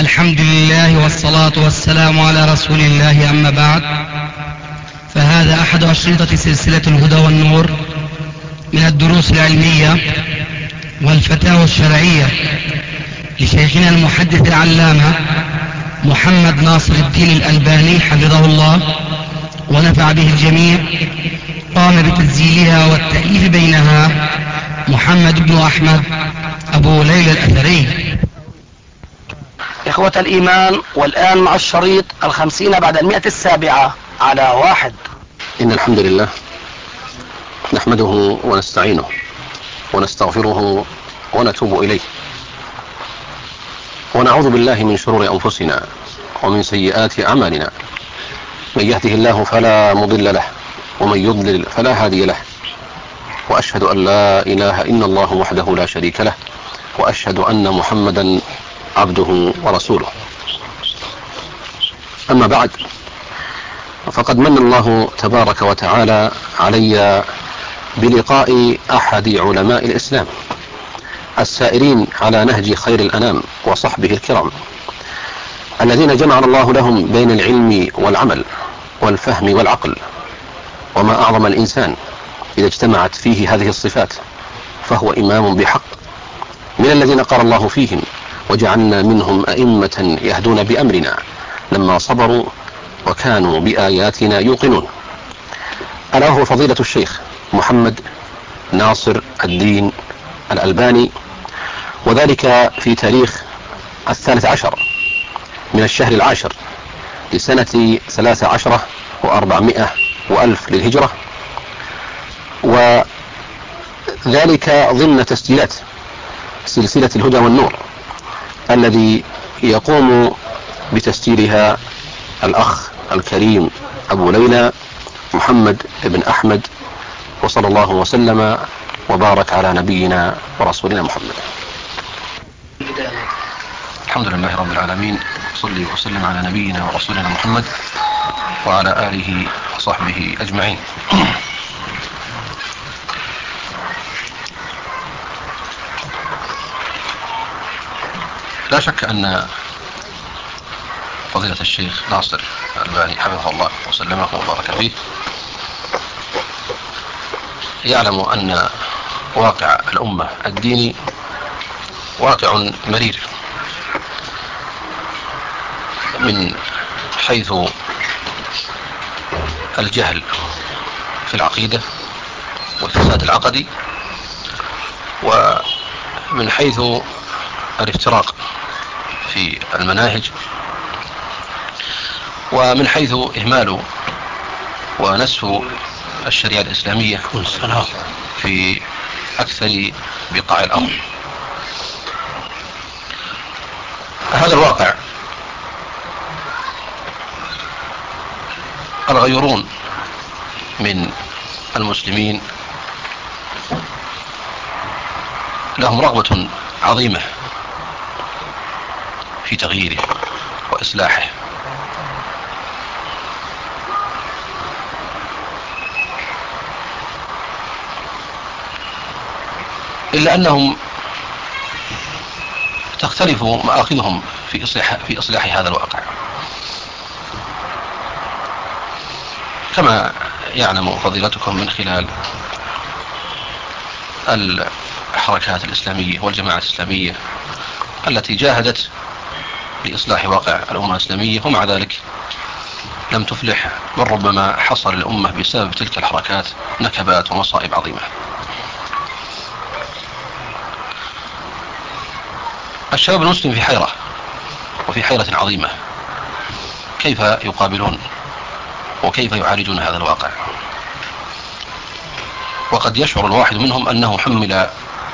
الحمد لله والصلاة والسلام على رسول الله، أما بعد، فهذا أحد أشرطة سلسلة الهدى والنور من الدروس العلمية والفتاوى الشرعية لشيخنا المحدث العلامة محمد ناصر الدين الألباني حفظه الله ونفع به الجميع. قام بتسجيلها والتأليف بينها محمد بن أحمد أبو ليلى الأثري. إخوة الإيمان، والآن مع الشريط 50 بعد 107 على 1. إن الحمد لله نحمده ونستعينه ونستغفره ونتوب إليه، ونعوذ بالله من شرور أنفسنا ومن سيئات أعمالنا. من يهده الله فلا مضل له، ومن يضلل فلا هادي له، وأشهد أن لا إله إلا الله وحده لا شريك له، وأشهد أن محمدا عبده ورسوله. أما بعد، فقد من الله تبارك وتعالى علي بلقاء أحد علماء الإسلام السائرين على نهج خير الأنام وصحبه الكرام، الذين جمع الله لهم بين العلم والعمل والفهم والعقل. وما أعظم الإنسان إذا اجتمعت فيه هذه الصفات، فهو إمام بحق من الذين قال الله فيهم: وجعلنا منهم أئمة يهدون بأمرنا لما صبروا وكانوا بآياتنا يوقنون. ألا هو فضيلة الشيخ محمد ناصر الدين الألباني، وذلك في تاريخ 13 من الشهر العاشر لسنة 13 و400 وألف للهجرة، وذلك ضمن تسجيلات سلسلة الهدى والنور الذي يقوم بتسجيلها الأخ الكريم أبو ليلى محمد بن أحمد، وصلى الله وسلم وبارك على نبينا ورسولنا محمد. الحمد لله رب العالمين، صلي وسلم على نبينا ورسولنا محمد وعلى آله وصحبه أجمعين. لا شك أن فضيلة الشيخ ناصر الألباني حفظه الله وسلمه وبارك فيه يعلم أن واقع الأمة الديني واقع مرير، من حيث الجهل في العقيدة والفساد العقدي، ومن حيث الافتراق في المناهج، ومن حيث إهمال ونسف الشريعة الإسلامية في أكثر بقاع الأرض. هذا الواقع الغيرون من المسلمين لهم رغبة عظيمة في تغييره وإصلاحه، إلا أنهم تختلف مآخذهم في إصلاح هذا الواقع. كما يعلم فضيلتكم من خلال الحركات الإسلامية والجماعات الإسلامية التي جاهدت لإصلاح واقع الأمة الإسلامية، ومع ذلك لم تفلح، بل ربما حصل الأمة بسبب تلك الحركات نكبات ومصائب عظيمة. الشباب المسلم في حيرة، وفي حيرة عظيمة، كيف يقابلون وكيف يعالجون هذا الواقع؟ وقد يشعر الواحد منهم أنه حمل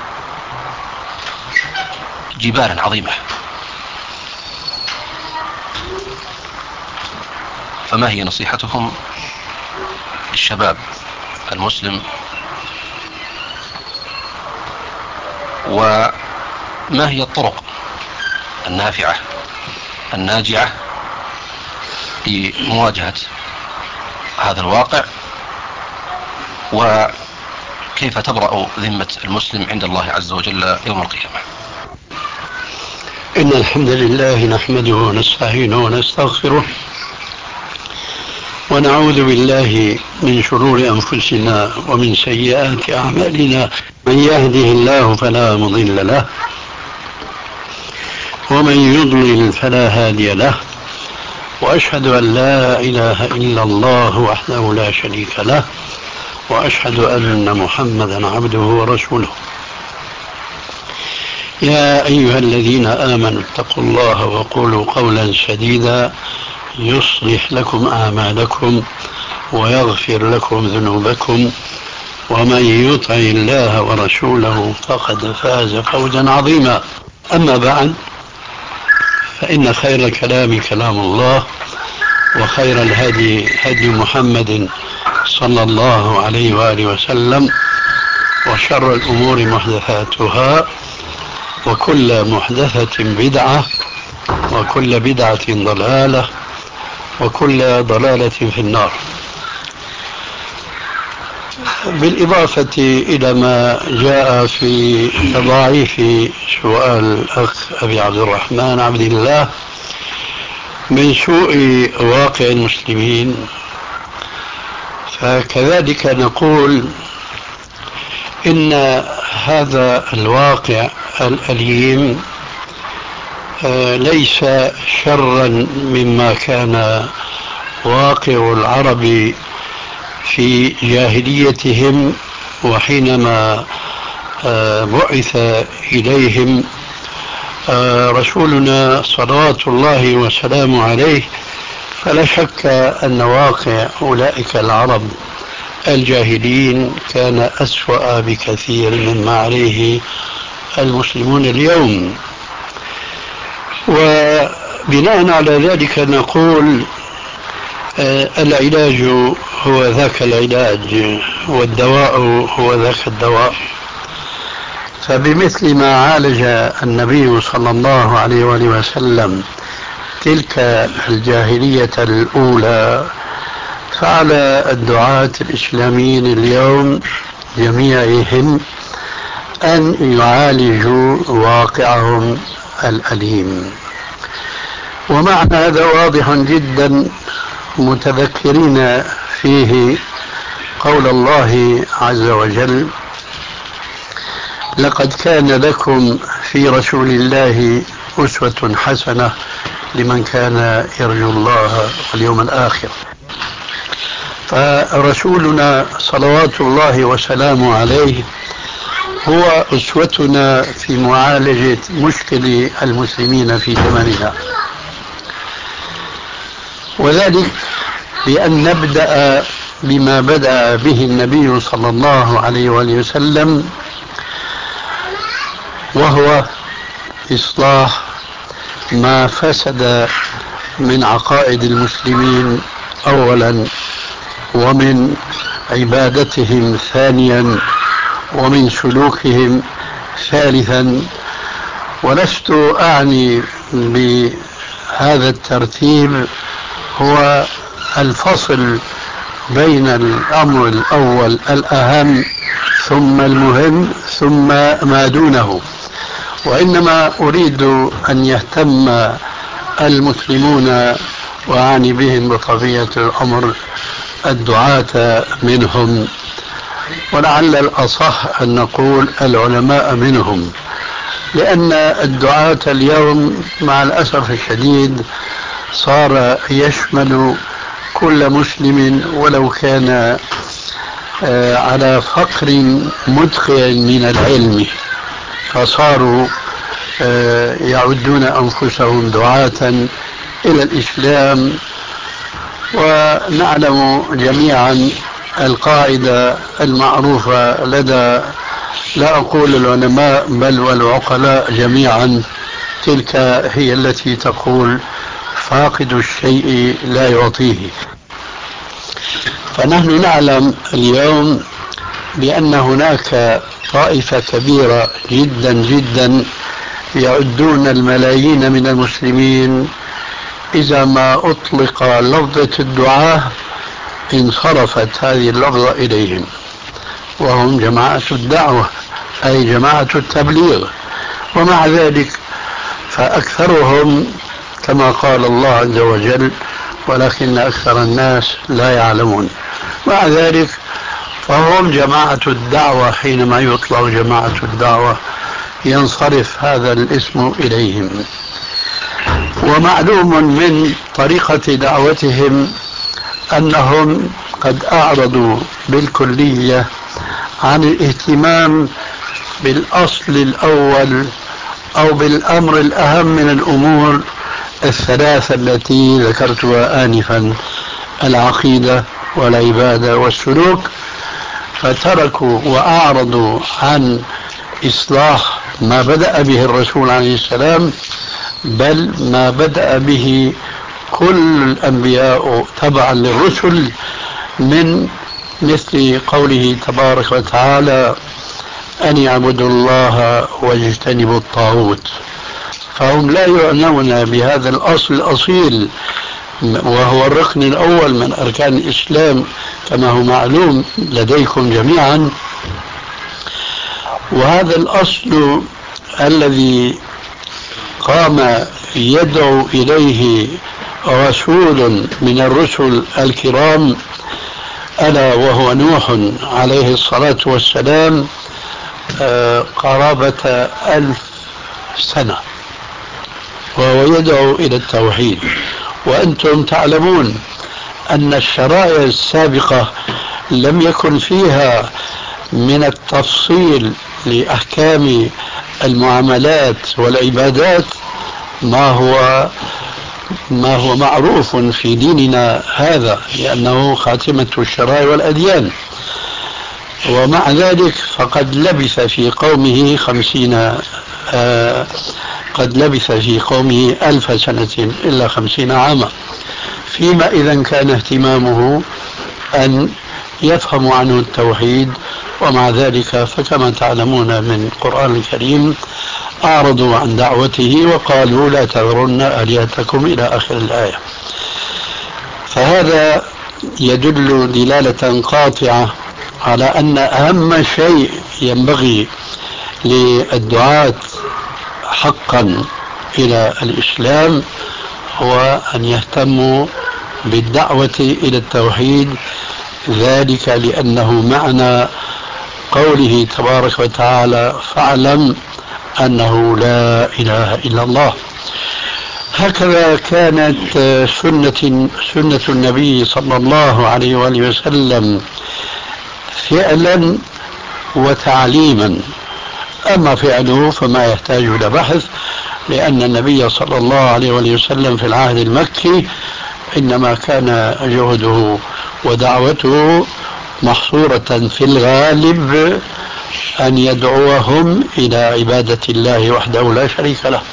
جبالا عظيمة، فما هي نصيحتكم للشباب المسلم، وما هي الطرق النافعة الناجعة لمواجهة هذا الواقع، وكيف تبرأ ذمة المسلم عند الله عز وجل يوم القيامة؟ إن الحمد لله نحمده ونستعينه ونستغفره ونعوذ بالله من شرور أنفسنا ومن سيئات أعمالنا. من يهده الله فلا مضل له ومن يضلل فلا هادي له، وأشهد أن لا إله إلا الله وحده لا شريك له، وأشهد أن محمدا عبده ورسوله. يا أيها الذين آمنوا اتقوا الله وقولوا قولا سديدا يصلح لكم أعمالكم ويغفر لكم ذنوبكم، ومن يطع الله ورسوله فقد فاز فوزا عظيما. أما بعد، فإن خير الكلام كلام الله، وخير الهدي هدي محمد صلى الله عليه وآله وسلم، وشر الأمور محدثاتها، وكل محدثة بدعة، وكل بدعة ضلالة، وكل ضلالة في النار. بالإضافة إلى ما جاء في تضاعيف سؤال الأخ أبي عبد الرحمن عبد الله من سوء واقع المسلمين، فكذلك نقول إن هذا الواقع الأليم ليس شرا مما كان واقع العرب في جاهليتهم، وحينما بعث إليهم رسولنا صلوات الله وسلامه عليه، فلا شك أن واقع أولئك العرب الجاهلين كان أسوأ بكثير مما عليه المسلمون اليوم. وبناء على ذلك نقول العلاج هو ذاك العلاج، والدواء هو ذاك الدواء. فبمثل ما عالج النبي صلى الله عليه وآله وسلم تلك الجاهلية الأولى، فعلى الدعاة الإسلاميين اليوم جميعهم أن يعالجوا واقعهم الأليم. ومعنى هذا واضح جدا، متذكرين فيه قول الله عز وجل: لقد كان لكم في رسول الله أسوة حسنة لمن كان يرجو الله واليوم الآخر. فرسولنا صلوات الله وسلامه عليه هو أسوتنا في معالجة مشكل المسلمين في زمننا، وذلك بأن نبدأ بما بدأ به النبي صلى الله عليه وآله وسلم، وهو إصلاح ما فسد من عقائد المسلمين أولا، ومن عبادتهم ثانيا، ومن سلوكهم ثالثا. ولست أعني بهذا الترتيب هو الفصل بين الأمر الأول الأهم ثم المهم ثم ما دونه، وإنما أريد أن يهتم المسلمون، وأعني بهم بطبيعة الأمر الدعاة منهم، ولعل الأصح أن نقول العلماء منهم، لأن الدعاة اليوم مع الأسف الشديد صار يشمل كل مسلم ولو كان على فقر مدقع من العلم، فصاروا يعدون أنفسهم دعاة إلى الإسلام. ونعلم جميعا القاعدة المعروفة لدى لا أقول العلماء بل والعقلاء جميعا، تلك هي التي تقول: فاقد الشيء لا يعطيه. فنحن نعلم اليوم بأن هناك طائفة كبيرة جدا جدا يعدون الملايين من المسلمين إذا ما أطلق لفظة الدعاة انصرفت هذه اللفظة إليهم، وهم جماعة الدعوة أي جماعة التبليغ. ومع ذلك فأكثرهم كما قال الله عز وجل ولكن أكثر الناس لا يعلمون. مع ذلك فهم جماعة الدعوة، حينما يطلق جماعة الدعوة ينصرف هذا الاسم إليهم. ومعلوم من طريقة دعوتهم أنهم قد أعرضوا بالكلية عن الاهتمام بالأصل الأول أو بالأمر الأهم من الأمور الثلاثة التي ذكرتها آنفا: العقيدة والعبادة والسلوك. فتركوا وأعرضوا عن إصلاح ما بدأ به الرسول عليه السلام، بل ما بدأ به كل الأنبياء تبعا للرسل، من مثل قوله تبارك وتعالى: أن يعبدوا الله واجتنبوا الطاغوت. فهم لا يعنون بهذا الأصل الأصيل، وهو الركن الأول من أركان الإسلام كما هو معلوم لديكم جميعا. وهذا الأصل الذي قام يدعو إليه رسول من الرسل الكرام، ألا وهو نوح عليه الصلاة والسلام، قرابة 1000 سنة وهو يدعو إلى التوحيد. وأنتم تعلمون أن الشرائع السابقة لم يكن فيها من التفصيل لأحكام المعاملات والعبادات ما هو معروف في ديننا هذا، لأنه خاتمة الشرائع والأديان. ومع ذلك فقد لبث في قومه 1000 سنة إلا 50 عاما، فيما إذا كان اهتمامه أن يفهم عنه التوحيد. ومع ذلك فكما تعلمون من القرآن الكريم أعرضوا عن دعوته وقالوا: لا تذرن آلهتكم إلى آخر الآية. فهذا يدل دلالة قاطعة على أن أهم شيء ينبغي للدعاة حقا إلى الإسلام هو أن يهتموا بالدعوة إلى التوحيد، ذلك لأنه معنى قوله تبارك وتعالى: فاعلم أنه لا إله إلا الله. هكذا كانت سنة النبي صلى الله عليه وآله وسلم فعلا وتعليما. أما فعله فما يحتاج إلى بحث، لأن النبي صلى الله عليه وآله وسلم في العهد المكي إنما كان جهده ودعوته محصورة في الغالب أن يدعوهم إلى عبادة الله وحده لا شريك له.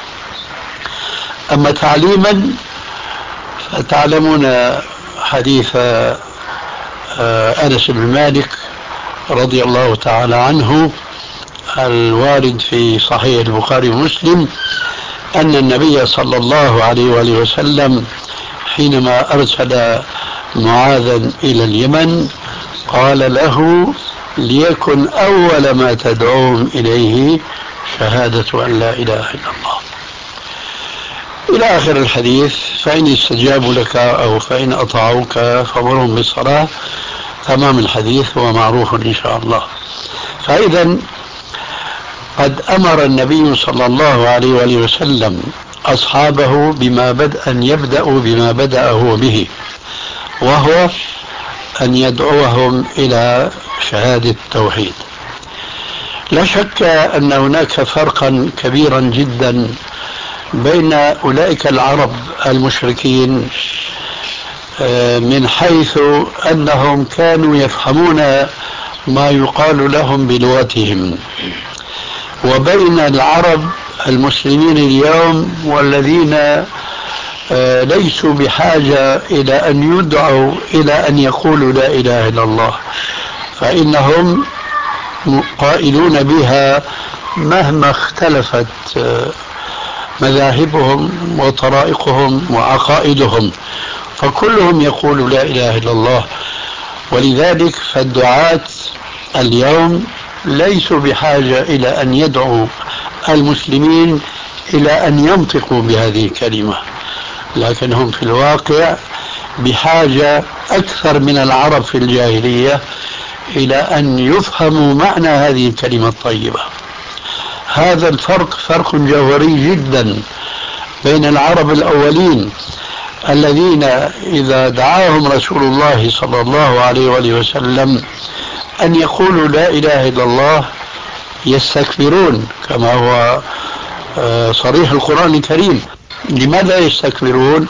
أما تعليما فتعلمون حديث أنس بن مالك رضي الله تعالى عنه الوارد في صحيح البخاري ومسلم، أن النبي صلى الله عليه وآله وسلم حينما أرسل معاذا إلى اليمن قال له: ليكن أول ما تدعوهم إليه شهادة أن لا إله إلا الله، إلى آخر الحديث. فإن استجابوا لك أو فإن أطاعوك فأمرهم بالصلاة، تمام الحديث هو معروف إن شاء الله. فإذا قد أمر النبي صلى الله عليه وآله وسلم أصحابه أن يبدأوا بما بدأ هو به، وهو أن يدعوهم إلى شهادة التوحيد. لا شك أن هناك فرقا كبيرا جدا بين أولئك العرب المشركين من حيث أنهم كانوا يفهمون ما يقال لهم بلغتهم، وبين العرب المسلمين اليوم والذين ليسوا بحاجة إلى أن يدعوا إلى أن يقولوا لا إله إلا الله، فإنهم قائلون بها مهما اختلفت مذاهبهم وطرائقهم وعقائدهم، فكلهم يقول لا إله إلا الله. ولذلك فالدعاة اليوم ليسوا بحاجة إلى أن يدعوا المسلمين إلى أن ينطقوا بهذه الكلمة، لكنهم في الواقع بحاجة أكثر من العرب في الجاهلية إلى أن يفهموا معنى هذه الكلمة الطيبة. هذا الفرق فرق جوهري جدا بين العرب الأولين الذين إذا دعاهم رسول الله صلى الله عليه وآله وسلم أن يقولوا لا إله إلا الله يستكبرون، كما هو صريح القرآن الكريم. لماذا يستكبرون؟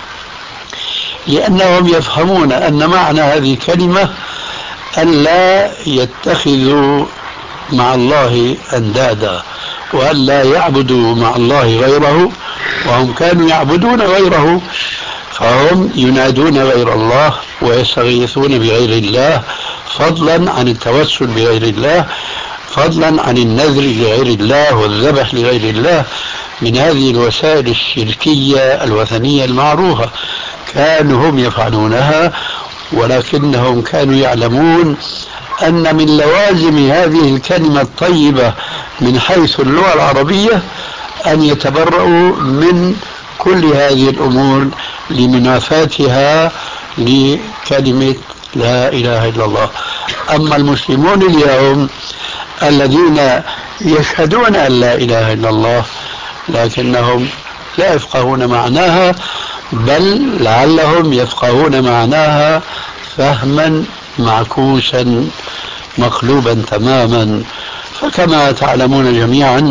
لأنهم يفهمون أن معنى هذه الكلمة أن لا يتخذوا مع الله أندادا، وأن لا يعبدوا مع الله غيره، وهم كانوا يعبدون غيره، فهم ينادون غير الله ويستغيثون بغير الله، فضلا عن التوسل بغير الله، فضلا عن النذر لغير الله والذبح لغير الله، من هذه الوسائل الشركية الوثنية المعروفة. كانوا هم يفعلونها، ولكنهم كانوا يعلمون أن من لوازم هذه الكلمة الطيبة من حيث اللغة العربية أن يتبرؤوا من كل هذه الأمور لمنافاتها لكلمة لا إله إلا الله. أما المسلمون اليوم الذين يشهدون أن لا إله إلا الله لكنهم لا يفقهون معناها، بل لعلهم يفقهون معناها فهما معكوسا مقلوبا تماما. فكما تعلمون جميعا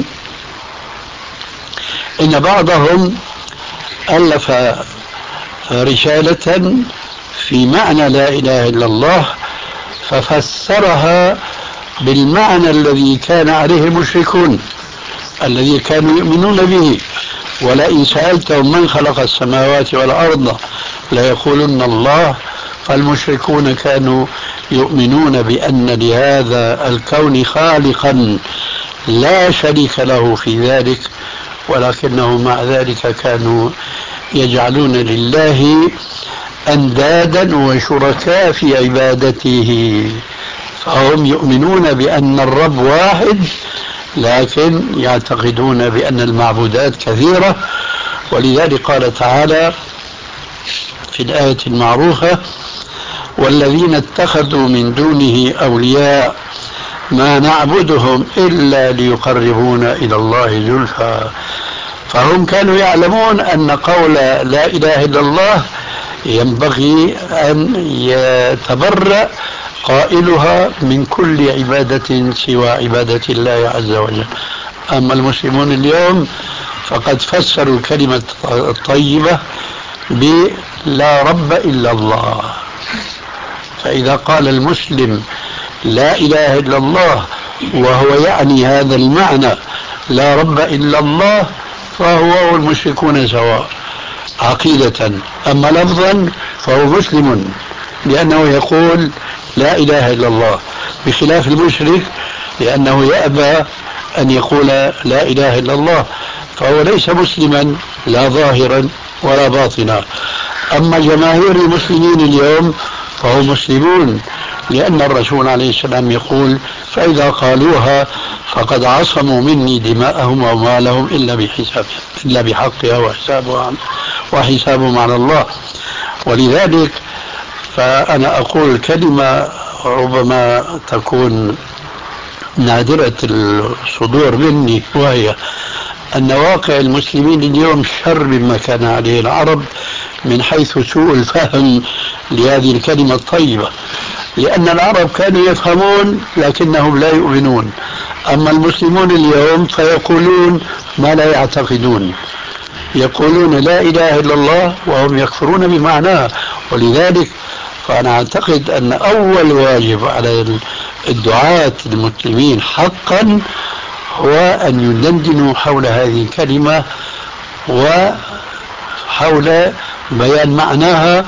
إن بعضهم ألف رسالة في معنى لا إله إلا الله ففسرها بالمعنى الذي كان عليه المشركون الذي كانوا يؤمنون به. ولئن سألتهم من خلق السماوات والأرض ليقولن الله. فالمشركون كانوا يؤمنون بأن لهذا الكون خالقا لا شريك له في ذلك، ولكنهم مع ذلك كانوا يجعلون لله أندادا وشركاء في عبادته. فهم يؤمنون بأن الرب واحد، لكن يعتقدون بأن المعبودات كثيرة. ولذلك قال تعالى في الآية المعروفة: والذين اتخذوا من دونه أولياء ما نعبدهم إلا ليقربونا إلى الله زلفى. فهم كانوا يعلمون أن قول لا إله إلا الله ينبغي أن يتبرأ قائلها من كل عبادة سوى عبادة الله عز وجل. أما المسلمون اليوم فقد فسروا الكلمة الطيبة بلا رب إلا الله. فإذا قال المسلم لا إله إلا الله وهو يعني هذا المعنى لا رب إلا الله، فهو والمشركون سواء عقيدة. أما لفظا فهو مسلم لأنه يقول لا إله إلا الله، بخلاف المشرك لأنه يأبى أن يقول لا إله إلا الله، فهو ليس مسلما لا ظاهرا ولا باطنا. أما جماهير المسلمين اليوم فهم مسلمون، لأن الرسول عليه السلام يقول: فإذا قالوها فقد عصموا مني دماءهم وأموالهم إلا بحقها وحسابهم على الله. ولذلك فأنا أقول كلمة ربما تكون نادرة الصدور مني، وهي أن واقع المسلمين اليوم شر مما كان عليه العرب من حيث سوء الفهم لهذه الكلمة الطيبة. لأن العرب كانوا يفهمون لكنهم لا يؤمنون، أما المسلمون اليوم فيقولون ما لا يعتقدون، يقولون لا إله إلا الله وهم يكفرون بمعناها. ولذلك فأنا أعتقد أن أول واجب على الدعاة المسلمين حقا هو أن يدندنوا حول هذه الكلمة وحول بيان معناها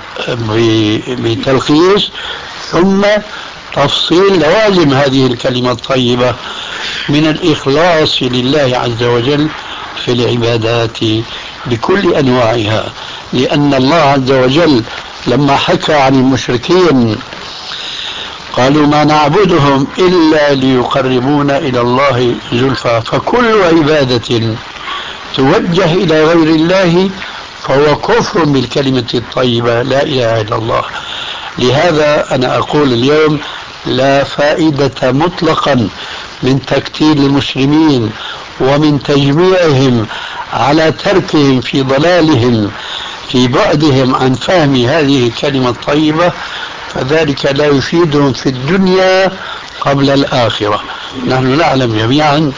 بتلخيص، ثم تفصيل لوازم هذه الكلمة الطيبة من الإخلاص لله عز وجل في العبادات بكل أنواعها. لأن الله عز وجل لما حكى عن المشركين قالوا: ما نعبدهم إلا ليقربونا إلى الله زلفى. فكل عبادة توجه إلى غير الله فهو كفر بالكلمة الطيبة لا إله إلا الله. لهذا أنا أقول اليوم لا فائدة مطلقا من تكتيل المسلمين ومن تجميعهم على تركهم في ضلالهم في بعدهم عن فهم هذه الكلمة الطيبة، فذلك لا يفيدهم في الدنيا قبل الآخرة. نحن نعلم جميعا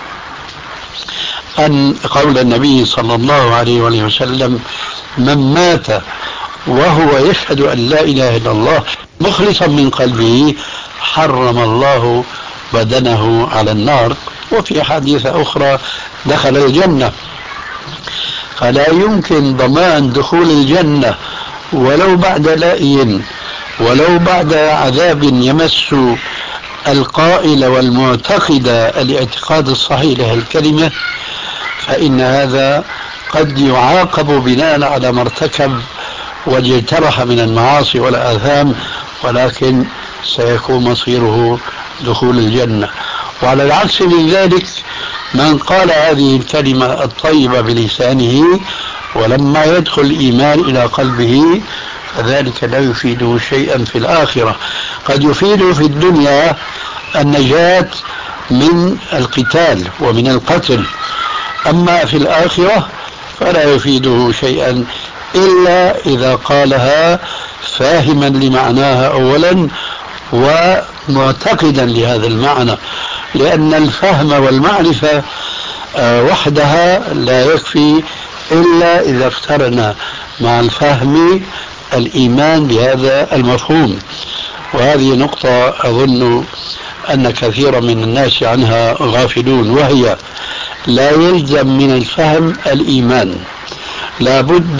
أن قول النبي صلى الله عليه وسلم: من مات وهو يشهد أن لا إله إلا الله مخلصا من قلبه حرم الله بدنه على النار. وفي حديث أخرى: دخل الجنة. فلا يمكن ضمان دخول الجنة ولو بعد لائي، ولو بعد عذاب يمس القائل والمعتقد الاعتقاد الصحيح لها الكلمة، فإن هذا قد يعاقب بناء على ما ارتكب واجترح من المعاصي والآثام، ولكن سيكون مصيره دخول الجنة. وعلى العكس من ذلك، من قال هذه الكلمة الطيبة بلسانه ولما يدخل الإيمان إلى قلبه فذلك لا يفيده شيئا في الآخرة. قد يفيده في الدنيا النجاة من القتال ومن القتل، أما في الآخرة فلا يفيده شيئا إلا إذا قالها فاهما لمعناها أولا ومعتقدا لهذا المعنى، لأن الفهم والمعرفة وحدها لا يكفي إلا إذا اقترن مع الفهم الإيمان بهذا المفهوم. وهذه نقطة أظن أن كثيرا من الناس عنها غافلون، وهي: لا يلزم من الفهم الإيمان، لا بد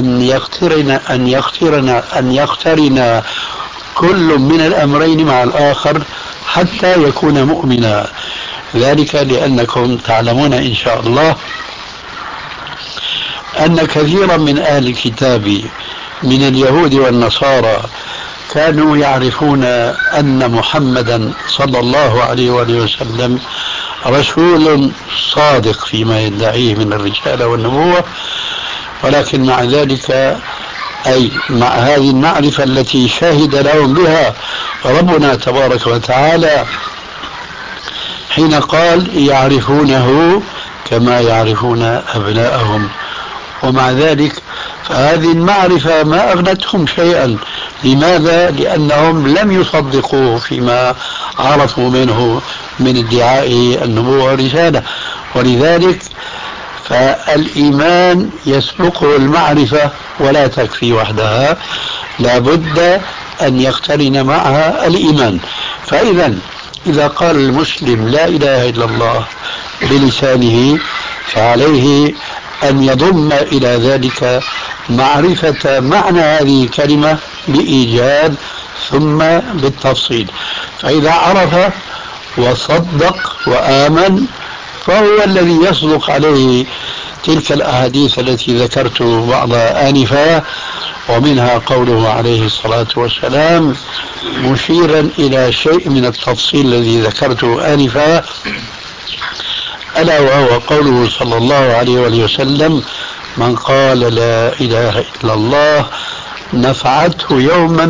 أن يقترن كل من الأمرين مع الآخر حتى يكون مؤمنا. ذلك لأنكم تعلمون إن شاء الله أن كثيرا من أهل الكتاب من اليهود والنصارى كانوا يعرفون أن محمدا صلى الله عليه وسلم رسول صادق فيما يدعيه من الرسالة والنبوة، ولكن مع ذلك، أي مع هذه المعرفة التي شهد لهم بها ربنا تبارك وتعالى حين قال: يعرفونه كما يعرفون أبناءهم. ومع ذلك فهذه المعرفة ما أغنتهم شيئا. لماذا؟ لأنهم لم يصدقوه فيما عرفوا منه من ادعاء النبوة والرسالة. ولذلك فالإيمان يسبقه المعرفة ولا تكفي وحدها، لا بد أن يقترن معها الإيمان. إذا قال المسلم لا إله إلا الله بلسانه فعليه أن يضم إلى ذلك معرفة معنى هذه الكلمة بإيجاد ثم بالتفصيل. فإذا عرف وصدق وآمن فهو الذي يصدق عليه تلك الأحاديث التي ذكرت بعضها آنفا، ومنها قوله عليه الصلاة والسلام مشيرا إلى شيء من التفصيل الذي ذكرته آنفا، ألا وهو قوله صلى الله عليه وسلم: من قال لا إله إلا الله نفعته يوما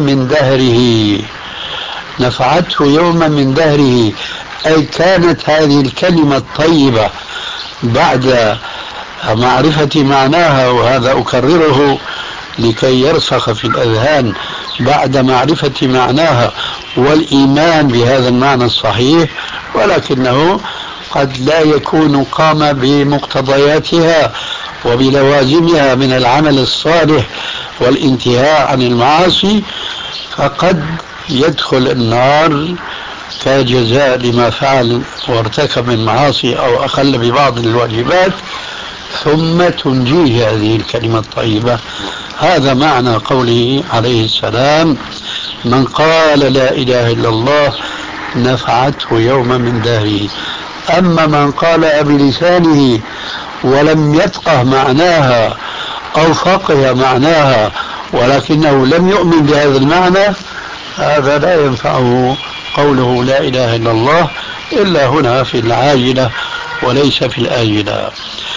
من دهره، أي كانت هذه الكلمة الطيبة بعد معرفة معناها، وهذا أكرره لكي يرسخ في الأذهان، بعد معرفة معناها والإيمان بهذا المعنى الصحيح، ولكنه قد لا يكون قام بمقتضياتها وبلوازمها من العمل الصالح والانتهاء عن المعاصي، فقد يدخل النار كجزاء لما فعل وارتكب من معاصي أو أخل ببعض الواجبات، ثم تنجيه هذه الكلمة الطيبة. هذا معنى قوله عليه السلام: من قال لا إله إلا الله نفعته يوما من دهره. أما من قال بلسانه ولم يفقه معناها أو فقه معناها ولكنه لم يؤمن بهذا المعنى، هذا لا ينفعه قوله لا إله إلا الله إلا هنا في العاجلة وليس في الآجلة.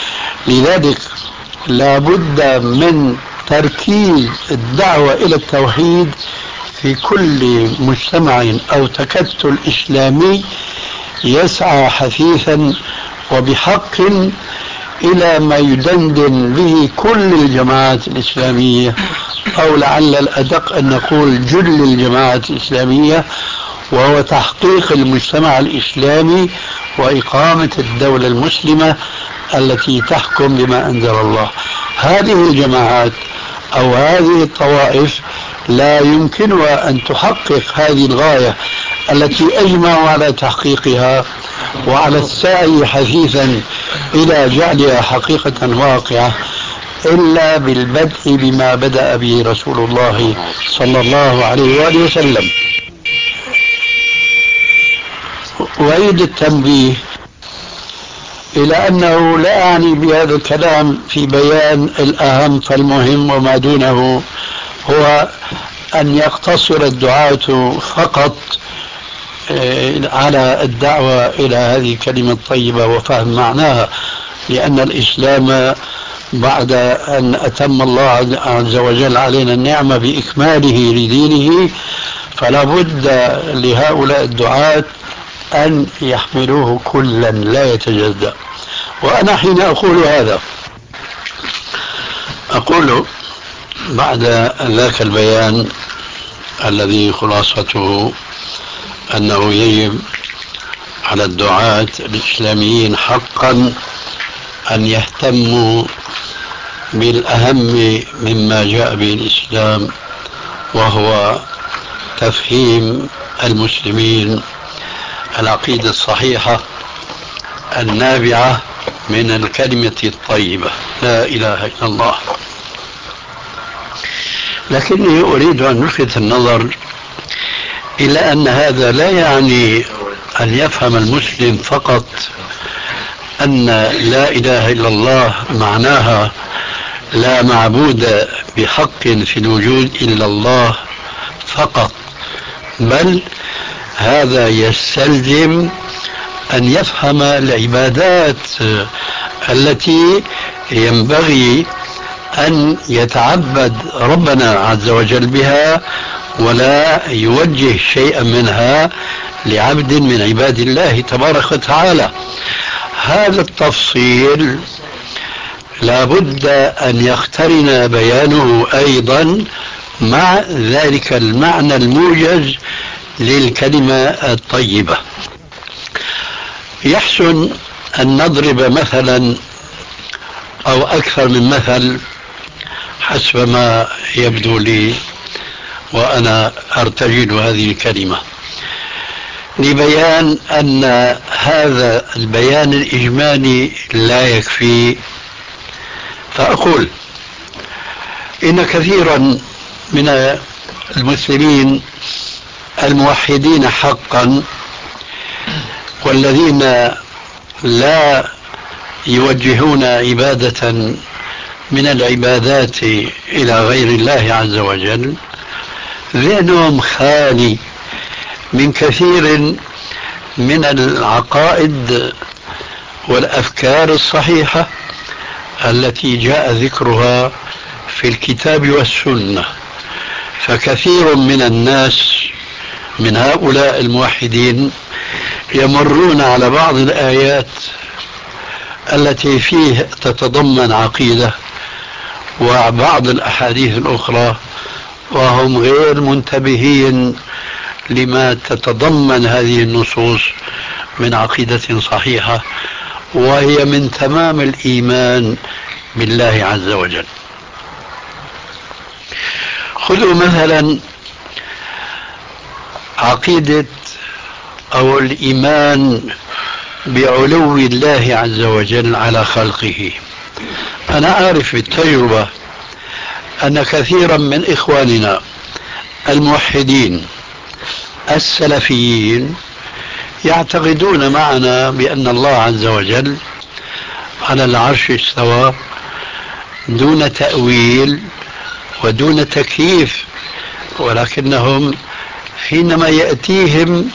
لذلك لا بد من تركيز الدعوة إلى التوحيد في كل مجتمع أو تكتل إسلامي يسعى حثيثا وبحق إلى ما يدندن به كل الجماعات الإسلامية، أو لعل الأدق أن نقول جل الجماعات الإسلامية، وهو تحقيق المجتمع الإسلامي وإقامة الدولة المسلمة التي تحكم بما أنزل الله. هذه الجماعات أو هذه الطوائف لا يمكنها أن تحقق هذه الغاية التي أجمعوا على تحقيقها وعلى السعي حثيثا إلى جعلها حقيقة واقعة إلا بالبدء بما بدأ به رسول الله صلى الله عليه وآله وسلم. وأعيد التنبيه إلى أنه لا أعني بهذا الكلام في بيان الأهم فالمهم، وما دونه هو أن يقتصر الدعاة فقط على الدعوة إلى هذه الكلمة الطيبة وفهم معناها، لأن الإسلام بعد أن أتم الله عز وجل علينا النعمة بإكماله لدينه فلا بد لهؤلاء الدعاة أن يحملوه كلا لا يتجزأ. وأنا حين أقول هذا أقول بعد ذاك البيان الذي خلاصته أنه يجب على الدعاة الإسلاميين حقا أن يهتموا بالأهم مما جاء به الإسلام، وهو تفهيم المسلمين العقيدة الصحيحة النابعة من الكلمة الطيبة لا إله إلا الله. لكني أريد أن نلفت النظر إلى أن هذا لا يعني أن يفهم المسلم فقط أن لا إله إلا الله معناها لا معبود بحق في الوجود إلا الله فقط، بل هذا يستلزم أن يفهم العبادات التي ينبغي أن يتعبد ربنا عز وجل بها، ولا يوجه شيئا منها لعبد من عباد الله تبارك وتعالى. هذا التفصيل لا بد أن يقترن بيانه أيضا مع ذلك المعنى الموجز للكلمة الطيبة. يحسن أن نضرب مثلا أو أكثر من مثل حسب ما يبدو لي وأنا أرتجل هذه الكلمة لبيان أن هذا البيان الإجمالي لا يكفي. فأقول إن كثيرا من المسلمين الموحدين حقا والذين لا يوجهون عبادة من العبادات إلى غير الله عز وجل ذهنهم خالي من كثير من العقائد والأفكار الصحيحة التي جاء ذكرها في الكتاب والسنة. فكثير من الناس من هؤلاء الموحدين يمرون على بعض الآيات التي فيه تتضمن عقيدة وبعض الأحاديث الأخرى وهم غير منتبهين لما تتضمن هذه النصوص من عقيدة صحيحة، وهي من تمام الإيمان بالله عز وجل. خذوا مثلا عقيدة أو الإيمان بعلو الله عز وجل على خلقه. أنا أعرف بالتجربة أن كثيرا من إخواننا الموحدين السلفيين يعتقدون معنا بأن الله عز وجل على العرش استوى دون تأويل ودون تكييف، ولكنهم حينما يأتيهم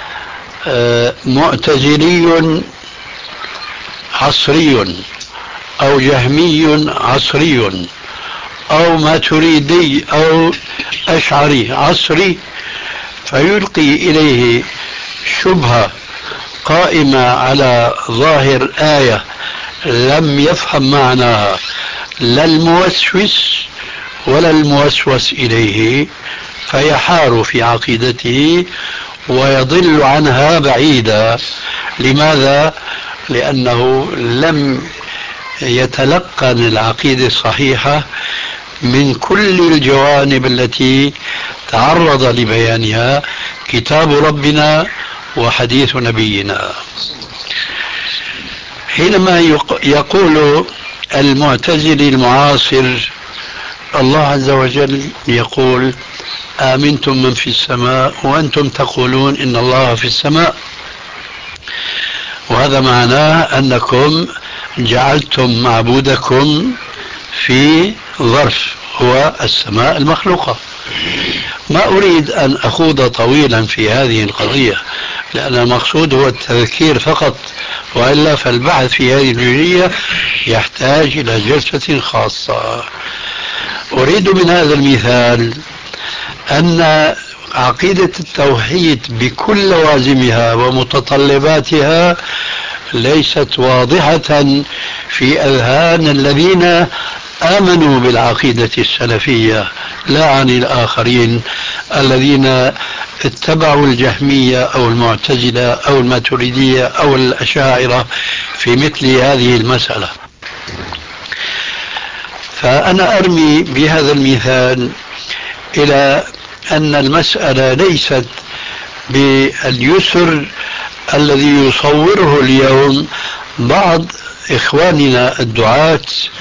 معتزلي عصري أو جهمي عصري أو ماتريدي أو أشعري عصري فيلقي إليه شبهة قائمة على ظاهر آية لم يفهم معناها لا الموسوس ولا الموسوس إليه، فيحار في عقيدته ويضل عنها بعيدا. لماذا؟ لأنه لم يتلقن العقيدة الصحيحة من كل الجوانب التي تعرض لبيانها كتاب ربنا وحديث نبينا. حينما يقول المعتزلي المعاصر الله عز وجل يقول آمنتم من في السماء وأنتم تقولون إن الله في السماء، وهذا معناه أنكم جعلتم معبودكم في ظرف هو السماء المخلوقة. ما أريد أن أخوض طويلا في هذه القضية لأن المقصود هو التذكير فقط، وإلا فالبحث في هذه الجزئية يحتاج إلى جلسة خاصة. أريد من هذا المثال أن عقيدة التوحيد بكل لوازمها ومتطلباتها ليست واضحة في أذهان الذين آمنوا بالعقيدة السلفية، لا عن الآخرين الذين اتبعوا الجهمية أو المعتزلة أو الماتريدية أو الأشاعرة في مثل هذه المسألة. فأنا أرمي بهذا المثال إلى أن المسألة ليست باليسر الذي يصوره اليوم بعض إخواننا الدعاة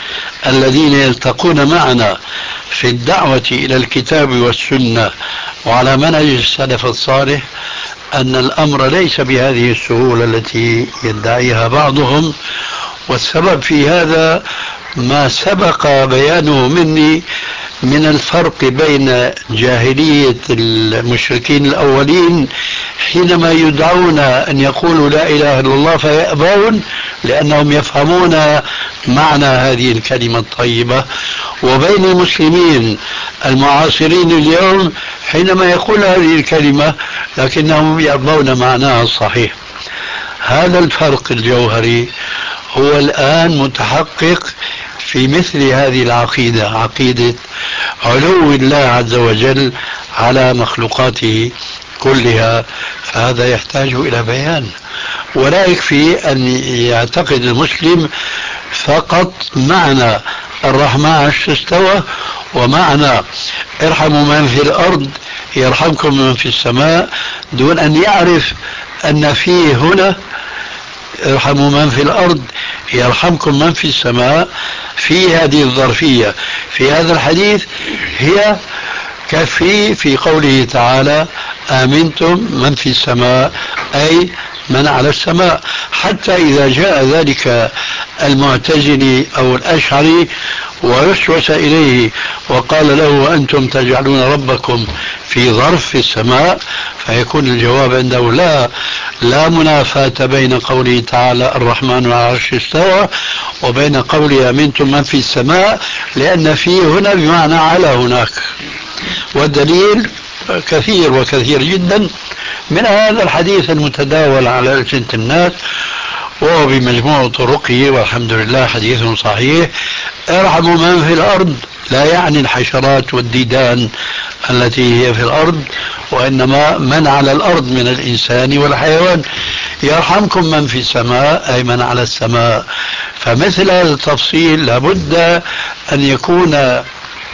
الذين يلتقون معنا في الدعوة إلى الكتاب والسنة وعلى منهج السلف الصالح، أن الأمر ليس بهذه السهولة التي يدعيها بعضهم. والسبب في هذا ما سبق بيانه مني من الفرق بين جاهلية المشركين الأولين حينما يدعون أن يقولوا لا إله إلا الله فيأبون لأنهم يفهمون معنى هذه الكلمة الطيبة، وبين المسلمين المعاصرين اليوم حينما يقول هذه الكلمة لكنهم يأبون معناها الصحيح. هذا الفرق الجوهري هو الآن متحقق في مثل هذه العقيدة، عقيدة علو الله عز وجل على مخلوقاته كلها. فهذا يحتاج إلى بيان، ولا يكفي أن يعتقد المسلم فقط معنى الرحمن عرش استوى ومعنى ارحموا من في الأرض يرحمكم من في السماء، دون أن يعرف أن فيه هنا ارحموا من في الأرض يرحمكم من في السماء. في هذه الظرفية في هذا الحديث هي كفي في قوله تعالى آمنتم من في السماء، أي من على السماء. حتى إذا جاء ذلك المعتزلي أو الأشعري ووسوس إليه وقال له وأنتم تجعلون ربكم في ظرف في السماء، فيكون الجواب عنده لا منافاة بين قوله تعالى الرحمن على العرش استوى وبين قوله آمنتم من في السماء، لأن فيه هنا بمعنى على هناك. والدليل كثير وكثير جدا من هذا الحديث المتداول على ألسنة الناس وهو بمجموع طرقه والحمد لله حديث صحيح. ارحموا من في الأرض لا يعني الحشرات والديدان التي هي في الأرض، وإنما من على الأرض من الإنسان والحيوان. يرحمكم من في السماء أي من على السماء. فمثل هذا التفصيل لابد أن يكون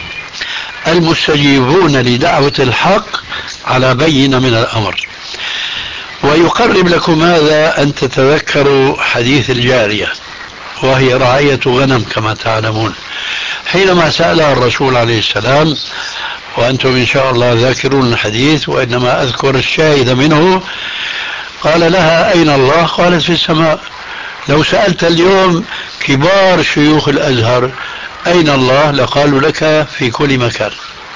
المستجيبون لدعوة الحق على بينة من الأمر. ويقرب لكم هذا أن تتذكروا حديث الجارية وهي راعية غنم كما تعلمون، حينما سألها الرسول عليه السلام، وأنتم إن شاء الله ذاكرون الحديث وإنما أذكر الشاهد منه، قال لها أين الله؟ قالت في السماء. لو سألت اليوم كبار شيوخ الأزهر أين الله لقالوا لك في كل مكان،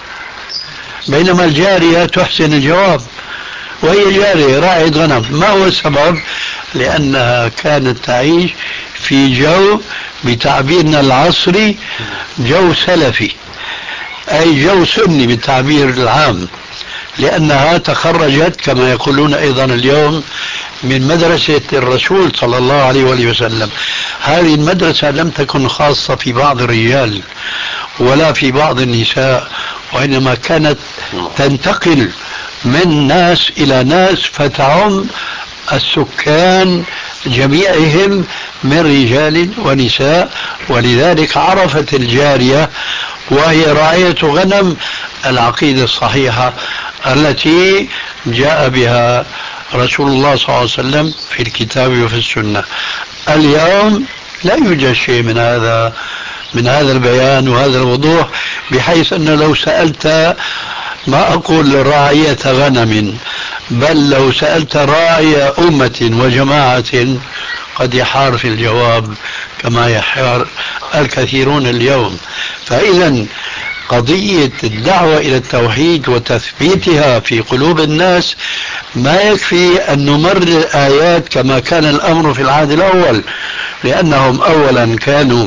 بينما الجارية تحسن الجواب وهي جارية راعية غنم. ما هو السبب؟ لأنها كانت تعيش في جو بتعبيرنا العصري جو سلفي، أي جو سني بالتعبير العام، لأنها تخرجت كما يقولون أيضا اليوم من مدرسة الرسول صلى الله عليه وآله وسلم. هذه المدرسة لم تكن خاصة في بعض الرجال ولا في بعض النساء، وإنما كانت تنتقل من ناس إلى ناس فتعم السكان جميعهم من رجال ونساء. ولذلك عرفت الجارية وهي راعية غنم العقيدة الصحيحة التي جاء بها رسول الله صلى الله عليه وسلم في الكتاب وفي السنة. اليوم لا يوجد شيء من هذا البيان وهذا الوضوح، بحيث أنه لو سألت ما أقول راعية غنم، بل لو سألت راعي أمة وجماعة قد يحار في الجواب كما يحار الكثيرون اليوم. فإذا قضية الدعوة إلى التوحيد وتثبيتها في قلوب الناس ما يكفي أن نمرر الآيات كما كان الأمر في العهد الأول، لأنهم أولا كانوا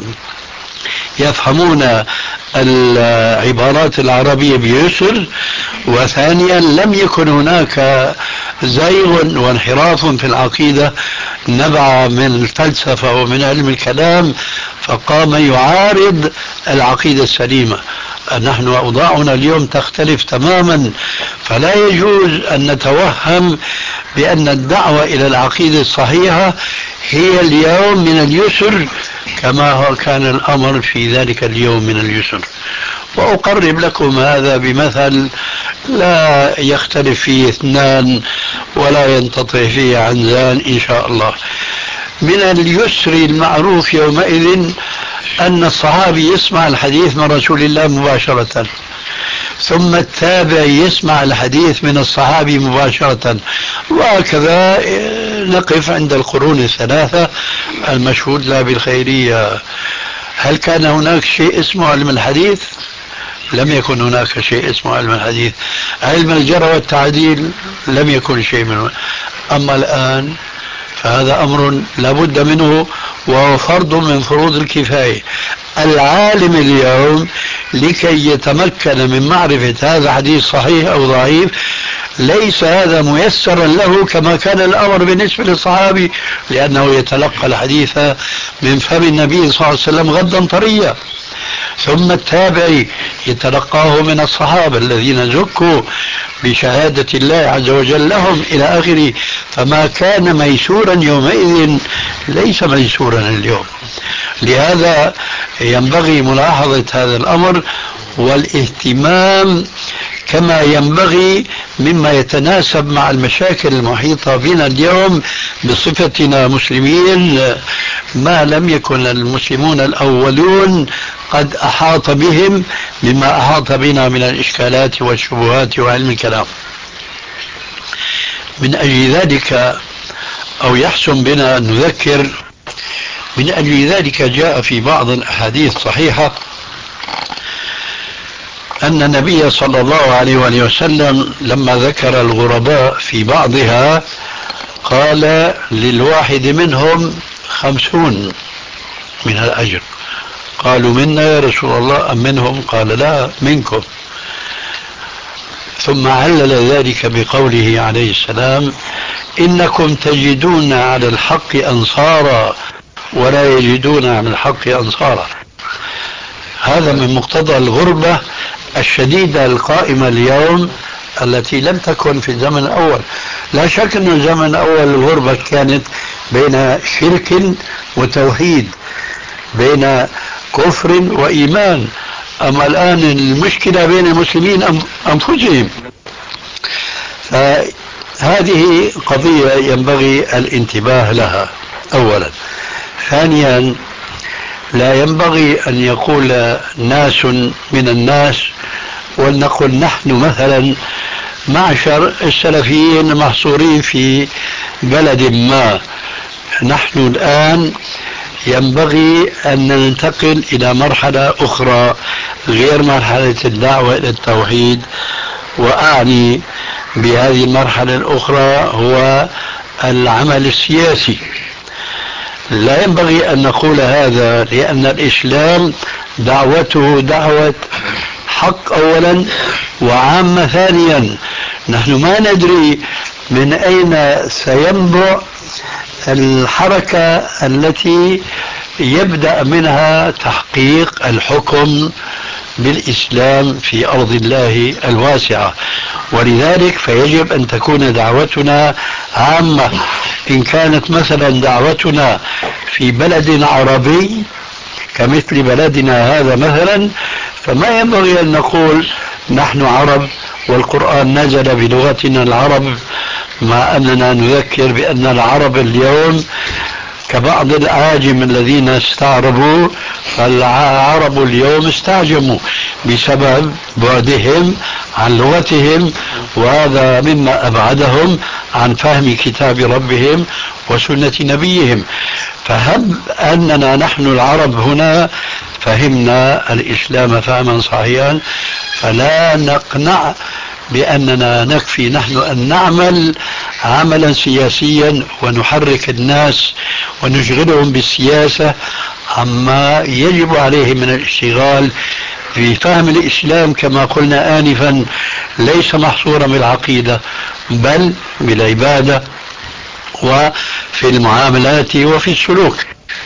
يفهمون العبارات العربية بيسر، وثانيا لم يكن هناك زيغ وانحراف في العقيدة نبع من الفلسفة ومن علم الكلام فقام يعارض العقيدة السليمة. نحن أوضاعنا اليوم تختلف تماما، فلا يجوز أن نتوهم بأن الدعوة إلى العقيدة الصحيحة هي اليوم من اليسر كما هو كان الأمر في ذلك اليوم من اليسر. وأقرب لكم هذا بمثل لا يختلف فيه اثنان ولا ينتطع فيه عنزان إن شاء الله. من اليسر المعروف يومئذ أن الصحابي يسمع الحديث من رسول الله مباشرة، ثم التابع يسمع الحديث من الصحابي مباشرة، وهكذا نقف عند القرون الثلاثة المشهود لها بالخيرية. هل كان هناك شيء اسمه علم الحديث؟ لم يكن هناك شيء اسمه علم الحديث. علم الجرح والتعديل لم يكن شيء منه. أما الآن فهذا أمر لابد منه، وهو فرض من فروض الكفاية. العالم اليوم لكي يتمكن من معرفة هذا حديث صحيح أو ضعيف ليس هذا ميسرا له كما كان الأمر بالنسبة للصحابي، لأنه يتلقى الحديث من فم النبي صلى الله عليه وسلم غدا طريا، ثم التابعي يتلقاه من الصحابة الذين زكوا بشهادة الله عز وجل لهم إلى آخره. فما كان ميسورا يومئذ ليس ميسورا اليوم. لهذا ينبغي ملاحظة هذا الأمر والاهتمام كما ينبغي مما يتناسب مع المشاكل المحيطة بنا اليوم بصفتنا مسلمين، ما لم يكن المسلمون الأولون قد أحاط بهم مما أحاط بنا من الإشكالات والشبهات وعلم الكلام. من أجل ذلك أو يحسن بنا أن نذكر، من أجل ذلك جاء في بعض الأحاديث الصحيحة أن النبي صلى الله عليه وسلم لما ذكر الغرباء في بعضها قال للواحد منهم 50 من الأجر. قالوا منا يا رسول الله أم منهم؟ قال لا منكم. ثم علل ذلك بقوله عليه السلام إنكم تجدون على الحق أنصارا ولا يجدون على الحق أنصارا. هذا من مقتضى الغربة الشديدة القائمة اليوم التي لم تكن في الزمن الأول. لا شك أن الزمن الأول الغربة كانت بين شرك وتوحيد، بين كفر وإيمان. أما الآن المشكلة بين المسلمين أنفسهم. فهذه قضية ينبغي الانتباه لها أولا. ثانيا لا ينبغي أن يقول ناس من الناس ولنقل نحن مثلا معشر السلفيين محصورين في بلد ما، نحن الآن ينبغي أن ننتقل إلى مرحلة أخرى غير مرحلة الدعوة إلى التوحيد. وأعني بهذه المرحلة الأخرى هو العمل السياسي. لا ينبغي أن نقول هذا، لأن الإسلام دعوته دعوة حق أولا وعامة ثانيا. نحن ما ندري من أين سينبع الحركة التي يبدأ منها تحقيق الحكم بالإسلام في أرض الله الواسعة. ولذلك فيجب أن تكون دعوتنا عامة. إن كانت مثلا دعوتنا في بلد عربي كمثل بلدنا هذا مثلا، فما ينبغي أن نقول نحن عرب والقرآن نزل بلغتنا العرب، مع أننا نذكر بأن العرب اليوم كبعض الأعاجم الذين استعربوا، فالعرب اليوم استعجموا بسبب بعدهم عن لغتهم، وهذا مما أبعدهم عن فهم كتاب ربهم وسنة نبيهم. فهم أننا نحن العرب هنا فهمنا الإسلام فهما صحيحا، فلا نقنع بأننا نكفي نحن أن نعمل عملا سياسيا ونحرك الناس ونشغلهم بالسياسة عما يجب عليهم من الاشتغال في فهم الإسلام، كما قلنا آنفا ليس محصورا بالعقيدة بل بالعبادة وفي المعاملات وفي السلوك.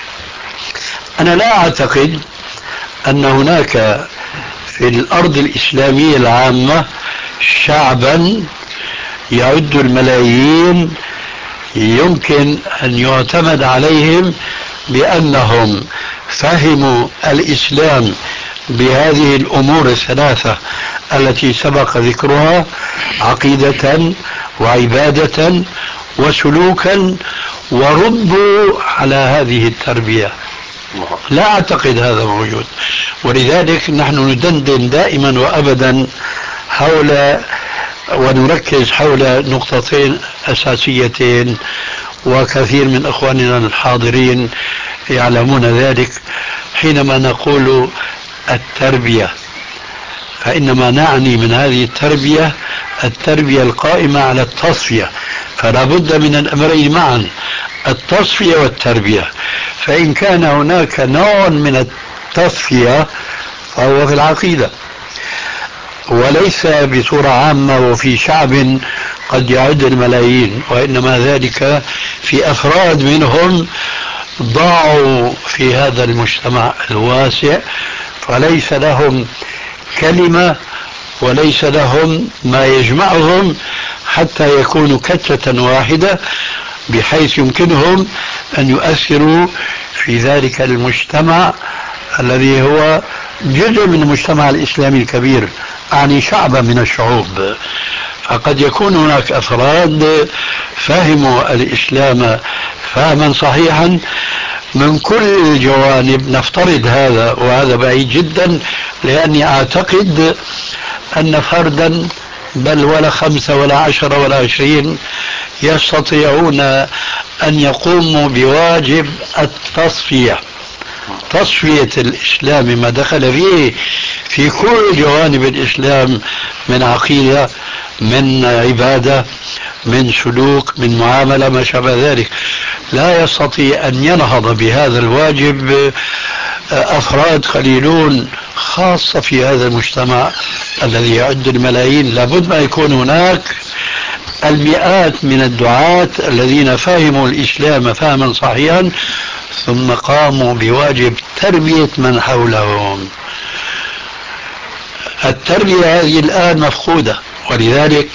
أنا لا أعتقد أن هناك في الأرض الإسلامية العامة شعبا يعد الملايين يمكن أن يعتمد عليهم بأنهم فهموا الإسلام بهذه الأمور الثلاثة التي سبق ذكرها: عقيدة وعبادة وسلوكا، وردوا على هذه التربية. لا أعتقد هذا موجود. ولذلك نحن ندندن دائما وأبدا حول ونركز حول نقطتين أساسيتين، وكثير من أخواننا الحاضرين يعلمون ذلك. حينما نقول التربية فإنما نعني من هذه التربية القائمة على التصفية، فلا بد من الأمرين معا، التصفية والتربية. فإن كان هناك نوع من التصفية فهو في العقيدة، وليس بصورة عامة وفي شعب قد يعد الملايين، وإنما ذلك في أفراد منهم ضاعوا في هذا المجتمع الواسع، فليس لهم كلمة وليس لهم ما يجمعهم حتى يكونوا كتلة واحدة بحيث يمكنهم أن يؤثروا في ذلك المجتمع الذي هو جزء من المجتمع الإسلامي الكبير، أعني شعبا من الشعوب. فقد يكون هناك أفراد فهموا الإسلام فهما صحيحا من كل الجوانب، نفترض هذا، وهذا بعيد جدا، لأني أعتقد أن فردا بل ولا 5 ولا 10 ولا 20 يستطيعون أن يقوموا بواجب التصفية، تصفية الإسلام ما دخل فيه في كل جوانب الإسلام من عقيدة، من عبادة، من سلوك، من معاملة، ما شابه ذلك. لا يستطيع أن ينهض بهذا الواجب أفراد قليلون، خاصة في هذا المجتمع الذي يعد الملايين. لابد ما يكون هناك المئات من الدعاة الذين فهموا الإسلام فهما صحيحا ثم قاموا بواجب تربية من حولهم. التربية هذه الآن مفقودة، ولذلك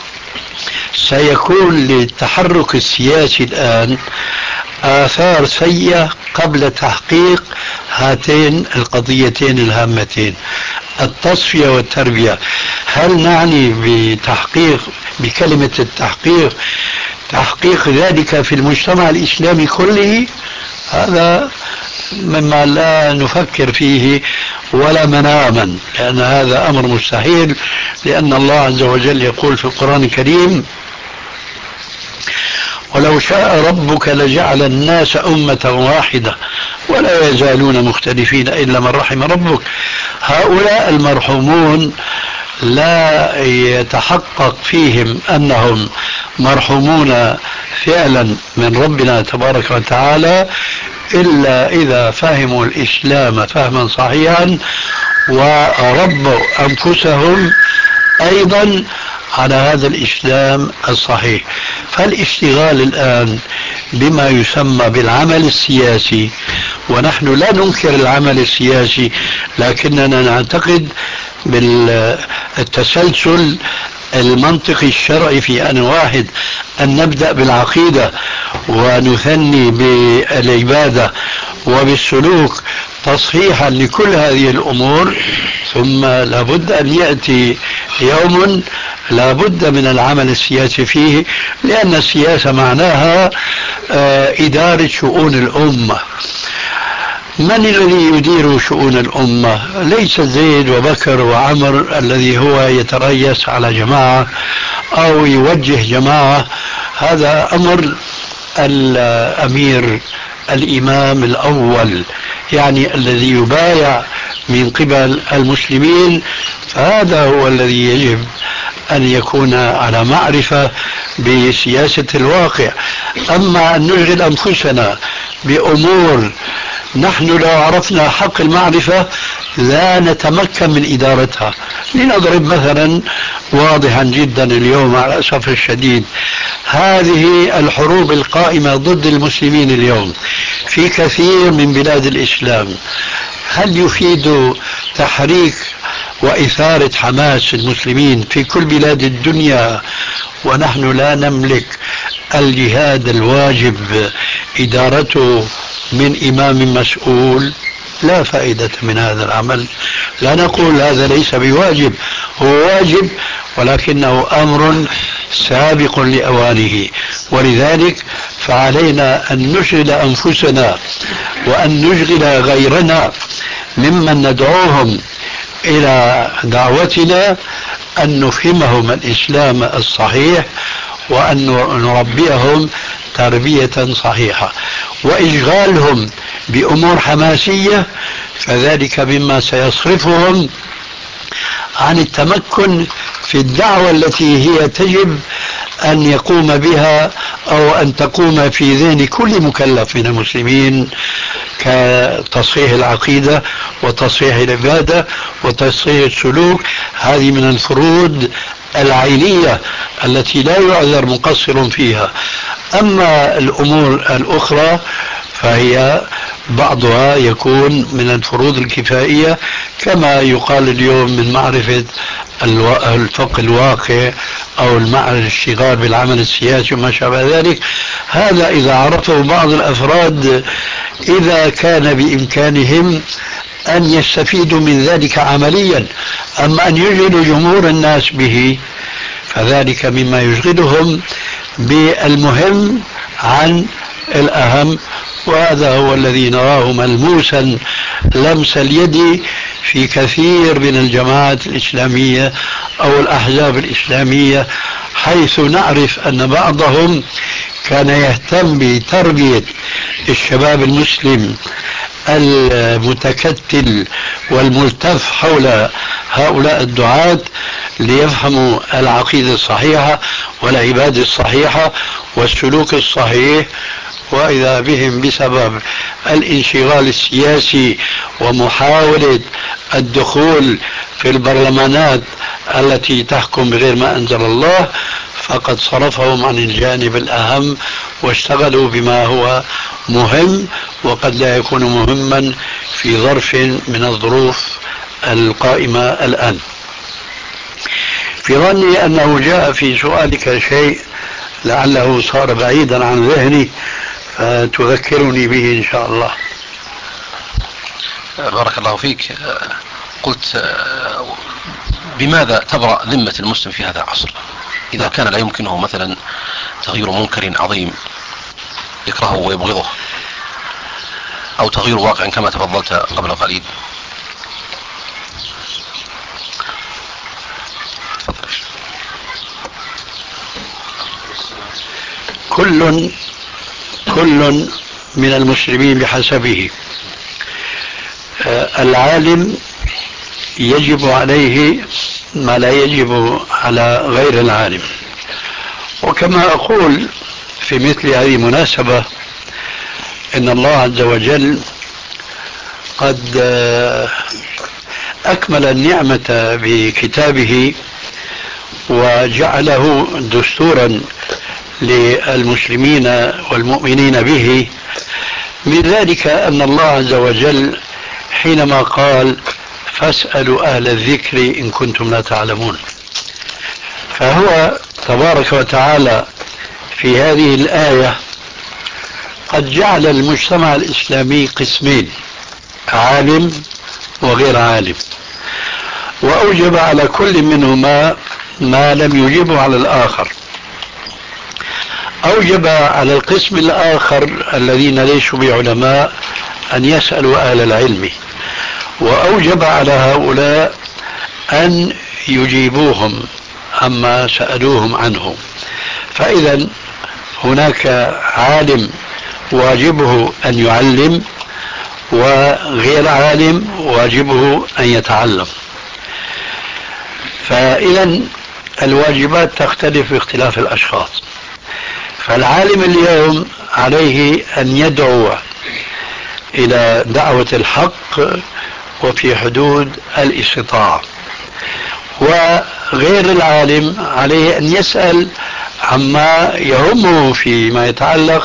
سيكون للتحرك السياسي الآن آثار سيئة قبل تحقيق هاتين القضيتين الهامتين، التصفية والتربية. هل نعني بكلمة التحقيق تحقيق ذلك في المجتمع الإسلامي كله؟ هذا مما لا نفكر فيه ولا مناما، لأن هذا أمر مستحيل، لأن الله عز وجل يقول في القرآن الكريم: ولو شاء ربك لجعل الناس أمة واحدة ولا يزالون مختلفين إلا من رحم ربك. هؤلاء المرحومون لا يتحقق فيهم أنهم مرحومون فعلا من ربنا تبارك وتعالى إلا إذا فهموا الإسلام فهما صحيحا وربوا أنفسهم أيضا على هذا الإسلام الصحيح. فالاشتغال الآن بما يسمى بالعمل السياسي، ونحن لا ننكر العمل السياسي لكننا نعتقد بالتسلسل المنطقي الشرعي في أن واحد أن نبدأ بالعقيدة ونثني بالعبادة وبالسلوك تصحيحا لكل هذه الأمور، ثم لابد أن يأتي يوم لابد من العمل السياسي فيه، لأن السياسة معناها إدارة شؤون الأمة. من الذي يدير شؤون الأمة؟ ليس زيد وبكر وعمر الذي هو يتريس على جماعة أو يوجه جماعة، هذا أمر الأمير الإمام الأول، يعني الذي يبايع من قبل المسلمين، فهذا هو الذي يجب أن يكون على معرفة بسياسة الواقع. أما أن نشغل أنفسنا بأمور نحن لو عرفنا حق المعرفة لا نتمكن من إدارتها. لنضرب مثلا واضحا جدا اليوم على الأسف الشديد، هذه الحروب القائمة ضد المسلمين اليوم في كثير من بلاد الإسلام، هل يفيد تحريك وإثارة حماس المسلمين في كل بلاد الدنيا ونحن لا نملك الجهاد الواجب إدارته من إمام مسؤول؟ لا فائدة من هذا العمل. لا نقول هذا ليس بواجب، هو واجب ولكنه أمر سابق لأوانه، ولذلك فعلينا أن نشغل أنفسنا وأن نشغل غيرنا ممن ندعوهم إلى دعوتنا أن نفهمهم الإسلام الصحيح وأن نربيهم تربية صحيحة. وإشغالهم بأمور حماسية فذلك مما سيصرفهم عن التمكن في الدعوة التي هي تجب أن يقوم بها أو أن تقوم في ذهن كل مكلف من المسلمين، كتصحيح العقيدة وتصحيح العبادة وتصحيح السلوك. هذه من الفروض العينية التي لا يعذر مقصر فيها. أما الأمور الأخرى فهي بعضها يكون من الفروض الكفائية، كما يقال اليوم من معرفة الفقه الواقع أو الاشتغال بالعمل السياسي وما شابه ذلك. هذا إذا عرفه بعض الأفراد إذا كان بإمكانهم أن يستفيدوا من ذلك عمليا. أما أن يشغلوا جمهور الناس به فذلك مما يشغلهم بالمهم عن الأهم، وهذا هو الذي نراه ملموسا لمس اليد في كثير من الجماعات الإسلامية أو الأحزاب الإسلامية، حيث نعرف أن بعضهم كان يهتم بتربية الشباب المسلم المتكتل والملتف حول هؤلاء الدعاة ليفهموا العقيدة الصحيحة والعبادة الصحيحة والسلوك الصحيح، وإذا بهم بسبب الانشغال السياسي ومحاولة الدخول في البرلمانات التي تحكم بغير ما أنزل الله فقد صرفهم عن الجانب الأهم واشتغلوا بما هو مهم وقد لا يكون مهما في ظرف من الظروف القائمة الآن. في ظني أنه جاء في سؤالك شيء لعله صار بعيدا عن ذهني فتذكرني به إن شاء الله. بارك الله فيك. قلت بماذا تبرأ ذمة المسلم في هذا العصر إذا كان لا يمكنه مثلا تغيير منكر عظيم يكرهه ويبغضه أو تغيير واقع كما تفضلت قبل قليل؟ كل من المسلمين بحسبه. العالم يجب عليه ما لا يجب على غير العالم. وكما أقول في مثل هذه المناسبة إن الله عز وجل قد أكمل النعمة بكتابه وجعله دستورا للمسلمين والمؤمنين به. من ذلك أن الله عز وجل حينما قال فاسألوا أهل الذكر إن كنتم لا تعلمون، فهو تبارك وتعالى في هذه الآية قد جعل المجتمع الإسلامي قسمين: عالم وغير عالم، وأوجب على كل منهما ما لم يجبه على الآخر. أوجب على القسم الآخر الذين ليسوا بعلماء أن يسألوا أهل العلم، وأوجب على هؤلاء أن يجيبوهم عما سألوهم عنه. فإذا هناك عالم واجبه أن يعلم، وغير عالم واجبه أن يتعلم. فإذا الواجبات تختلف باختلاف الأشخاص. فالعالم اليوم عليه أن يدعو إلى دعوة الحق وفي حدود الاستطاعة، وغير العالم عليه أن يسأل عما يهمه فيما يتعلق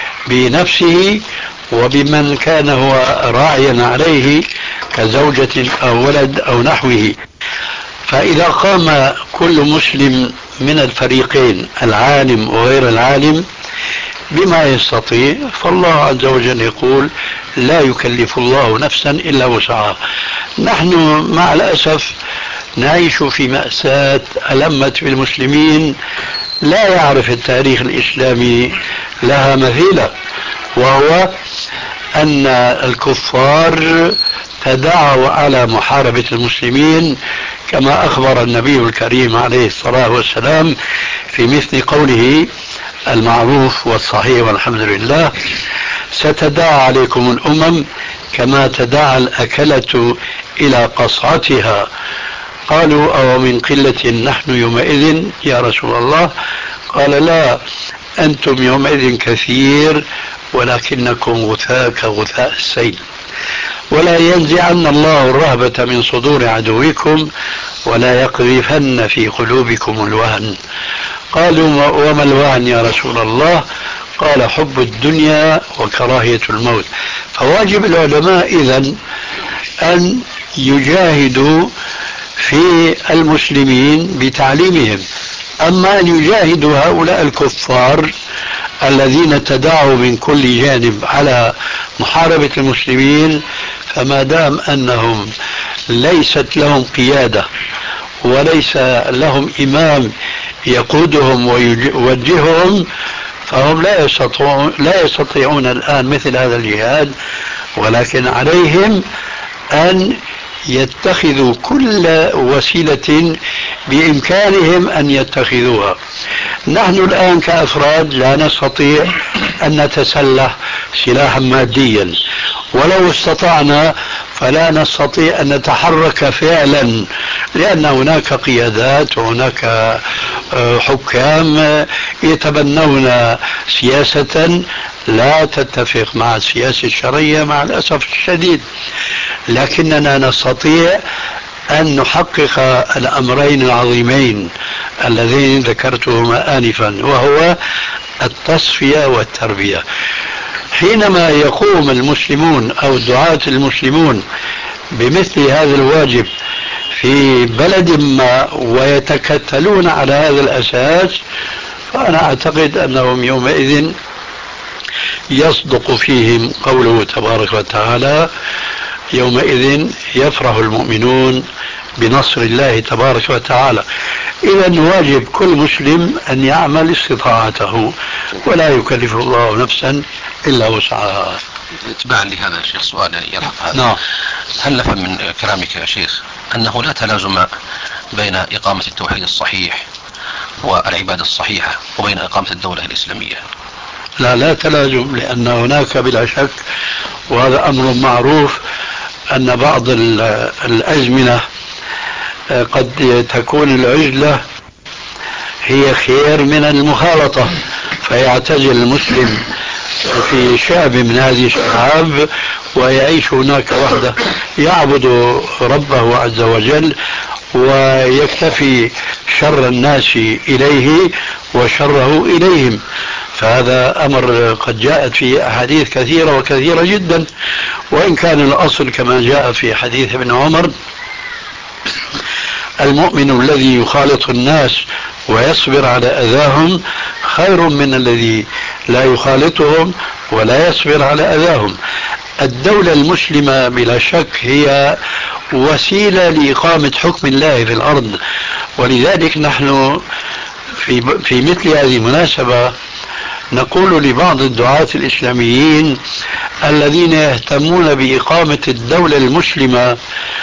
بنفسه وبمن كان هو راعيا عليه كزوجة أو ولد أو نحوه. فإذا قام كل مسلم من الفريقين العالم وغير العالم بما يستطيع، فالله عز وجل يقول لا يكلف الله نفسا إلا وسعها. نحن مع الأسف نعيش في مأساة ألمت بالمسلمين لا يعرف التاريخ الإسلامي لها مثيلة، وهو أن الكفار تداعوا على محاربة المسلمين كما أخبر النبي الكريم عليه الصلاة والسلام في مثل قوله المعروف والصحيح والحمد لله: ستداعى عليكم الأمم كما تداعى الأكلة إلى قصعتها. قالوا أو من قلة نحن يومئذ يا رسول الله؟ قال لا، أنتم يومئذ كثير ولكنكم غثاء كغثاء السيل. ولا ينزعن الله الرهبة من صدور عدوكم ولا يقذفن في قلوبكم الوهن. قالوا وما الوهن يا رسول الله؟ قال حب الدنيا وكراهية الموت. فواجب العلماء إذن أن يجاهدوا في المسلمين بتعليمهم. أما أن يجاهدوا هؤلاء الكفار الذين تداعوا من كل جانب على محاربة المسلمين، فما دام أنهم ليست لهم قيادة وليس لهم إمام يقودهم ويوجههم، فهم لا يستطيعون الآن مثل هذا الجهاد، ولكن عليهم أن يتخذوا كل وسيلة بإمكانهم أن يتخذوها. نحن الآن كأفراد لا نستطيع أن نتسلح سلاحا ماديا، ولو استطعنا فلا نستطيع أن نتحرك فعلا، لأن هناك قيادات وهناك حكام يتبنون سياسة لا تتفق مع السياسة الشرعية مع الأسف الشديد. لكننا نستطيع أن نحقق الأمرين العظيمين اللذين ذكرتهما آنفا، وهو التصفية والتربية. حينما يقوم المسلمون أو دعاة المسلمون بمثل هذا الواجب في بلد ما ويتكتلون على هذا الأساس، فأنا أعتقد أنهم يومئذ يصدق فيهم قوله تبارك وتعالى: يومئذ يفرح المؤمنون بنصر الله تبارك وتعالى. إذا واجب كل مسلم أن يعمل استطاعته ولا يكلف الله نفسا إلا وسعها. اتباعا لهذا يا شيخ سؤال يلحق هذا. نعم. هل نفهم من كلامك يا شيخ أنه لا تلازم بين إقامة التوحيد الصحيح والعبادة الصحيحة وبين إقامة الدولة الإسلامية؟ لا تلازم، لأن هناك بلا شك، وهذا أمر معروف، أن بعض الأزمنة قد تكون العزلة هي خير من المخالطة، فيعتزل المسلم في شعب من هذه الشعاب ويعيش هناك وحده، يعبد ربه عز وجل ويكتفي شر الناس إليه وشره إليهم. فهذا أمر قد جاءت في أحاديث كثيرة وكثيرة جدا، وإن كان الأصل كما جاء في حديث ابن عمر: المؤمن الذي يخالط الناس ويصبر على أذاهم خير من الذي لا يخالطهم ولا يصبر على أذاهم. الدولة المسلمة بلا شك هي وسيلة لإقامة حكم الله في الأرض، ولذلك نحن في مثل هذه المناسبة نقول لبعض الدعاة الإسلاميين الذين يهتمون بإقامة الدولة المسلمة،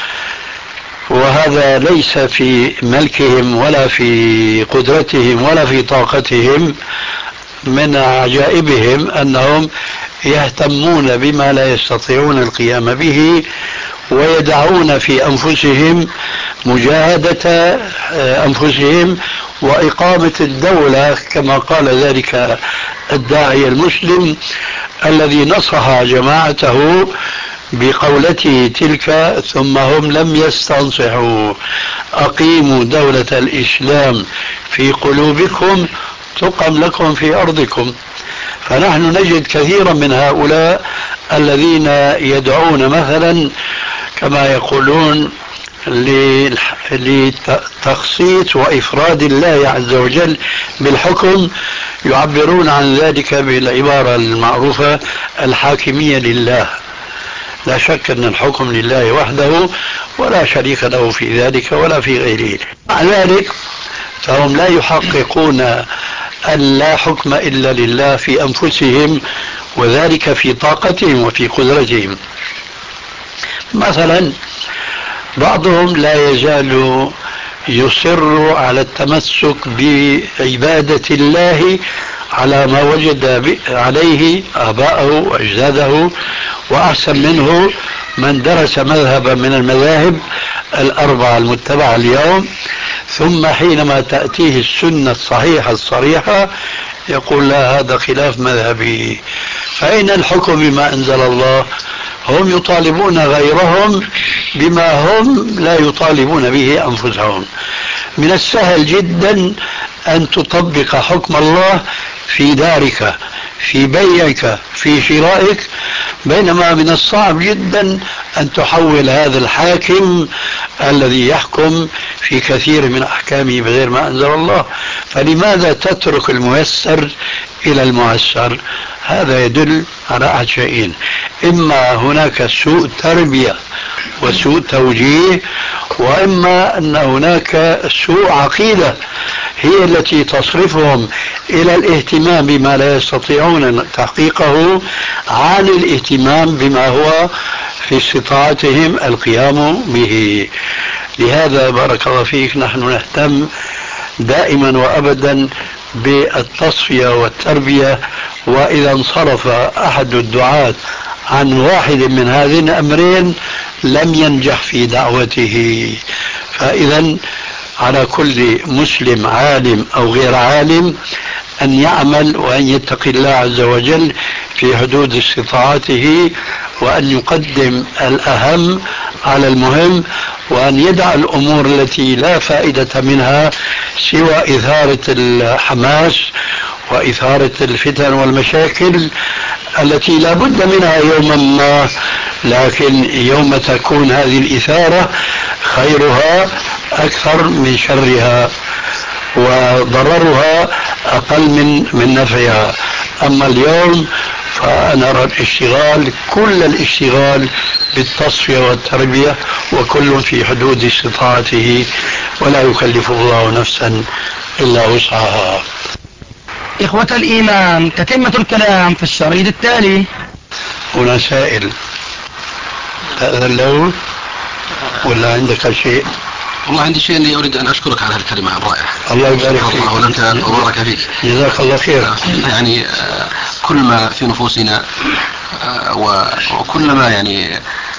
وهذا ليس في ملكهم ولا في قدرتهم ولا في طاقتهم، من عجائبهم أنهم يهتمون بما لا يستطيعون القيام به ويدعون في أنفسهم مجاهدة أنفسهم وإقامة الدولة، كما قال ذلك الداعية المسلم الذي نصح جماعته بقولته تلك: ثم هم لم يستنصحوا، أقيموا دولة الإسلام في قلوبكم تقم لكم في أرضكم. فنحن نجد كثيرا من هؤلاء الذين يدعون مثلا كما يقولون لتخصيص وإفراد الله عز وجل بالحكم، يعبرون عن ذلك بالعبارة المعروفة: الحاكمية لله. لا شك أن الحكم لله وحده ولا شريك له في ذلك ولا في غيره. مع ذلك فهم لا يحققون أن لا حكم إلا لله في أنفسهم، وذلك في طاقتهم وفي قدرتهم. مثلا بعضهم لا يزال يصر على التمسك بعبادة الله على ما وجد عليه آباءه وأجداده، وأحسن منه من درس مذهبا من المذاهب الأربعة المتبعة اليوم، ثم حينما تأتيه السنة الصحيحة الصريحة يقول: لا، هذا خلاف مذهبي. فأين الحكم بما أنزل الله؟ هم يطالبون غيرهم بما هم لا يطالبون به أنفسهم. من السهل جدا أن تطبق حكم الله في دارك، في بيعك، في شرائك، بينما من الصعب جدا أن تحول هذا الحاكم الذي يحكم في كثير من أحكامه بغير ما أنزل الله. فلماذا تترك الميسر إلى المعسر؟ هذا يدل على أحد شيئين: إما هناك سوء تربية وسوء توجيه، وإما أن هناك سوء عقيدة هي التي تصرفهم إلى الاهتمام بما لا يستطيعون تحقيقه عن الاهتمام بما هو في استطاعتهم القيام به. لهذا بارك الله فيك نحن نهتم دائما وأبدا بالتصفية والتربية، وإذا انصرف أحد الدعاة عن واحد من هذين الأمرين لم ينجح في دعوته. فإذا على كل مسلم عالم أو غير عالم أن يعمل وأن يتقي الله عز وجل في حدود استطاعته، وأن يقدم الأهم على المهم، وأن يدع الأمور التي لا فائدة منها سوى إثارة الحماس وإثارة الفتن والمشاكل التي لا بد منها يوما ما، لكن يوم تكون هذه الإثارة خيرها أكثر من شرها وضررها أقل من نفعها. أما اليوم فأنا أرى الاشتغال، كل الاشتغال بالتصفية والتربية، وكل في حدود استطاعته، ولا يكلف الله نفسا إلا وسعها. إخوة الإيمان، تتمة الكلام في الشريط التالي. هنا سائل، تأذن له ولا عندك شيء؟ والله عندي شيء أني أريد أن أشكرك على هالكلمة الرائعة. الله يبارك فيك. الله لك وبارك فيك. جزاك الله خير. يعني كل ما في نفوسنا وكل ما يعني